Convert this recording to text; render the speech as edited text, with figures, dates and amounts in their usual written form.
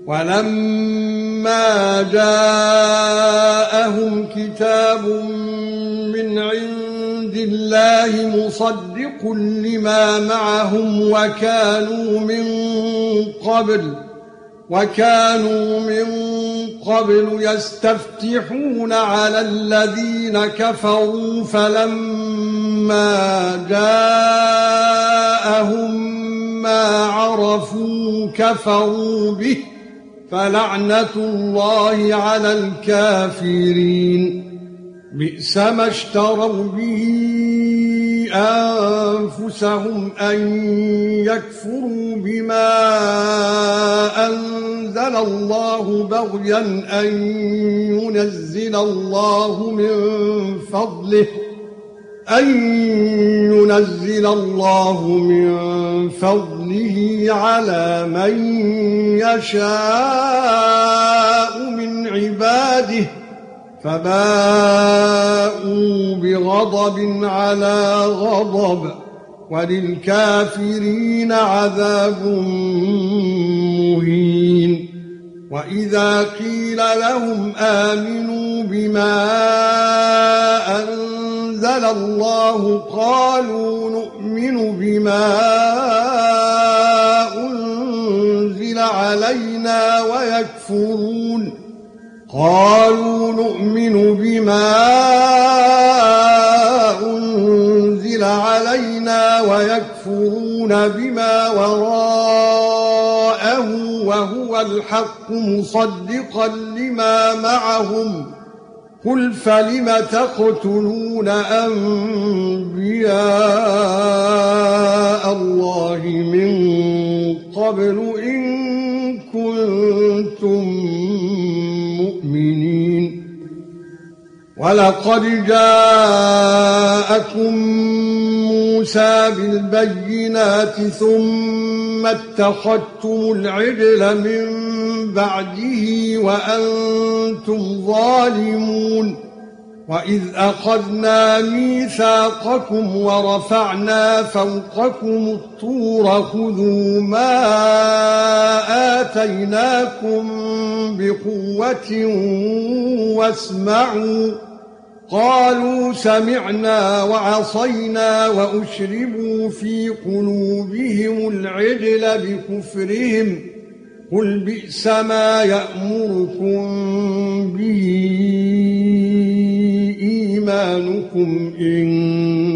ولما جاءهم كتاب من عند الله مصدق لما معهم وكانوا من قبل يستفتحون على الذين كفروا فلما جاءهم ما عرفوا كفروا به فلعنة الله على الكافرين بئس ما اشتروا به أنفسهم أن يكفروا بما أنزل الله بغيا أن ينزل الله من فضله على من يشاء من عباده فباءوا بغضب على غضب وللكافرين عذاب مهين وإذا قيل لهم آمنوا بما أنزل الله قالوا نؤمن بما أنزل علينا ويكفرون بما وراءه وهو الحق مصدقا لما معهم قل فلم تقتلون أنبياء الله من قبل إن كنتم مؤمنين ولقد جاءكم موسى بالبينات ثم اتخذتم العجل من بعده وأنتم ظالمون وإذ أخذنا ميثاقكم ورفعنا فوقكم الطور خذوا ما آتيناكم بقوة واسمعوا قالوا سمعنا وعصينا وأشربوا في قلوبهم العجل بكفرهم قل بئس ما يأمركم به إيمانكم إن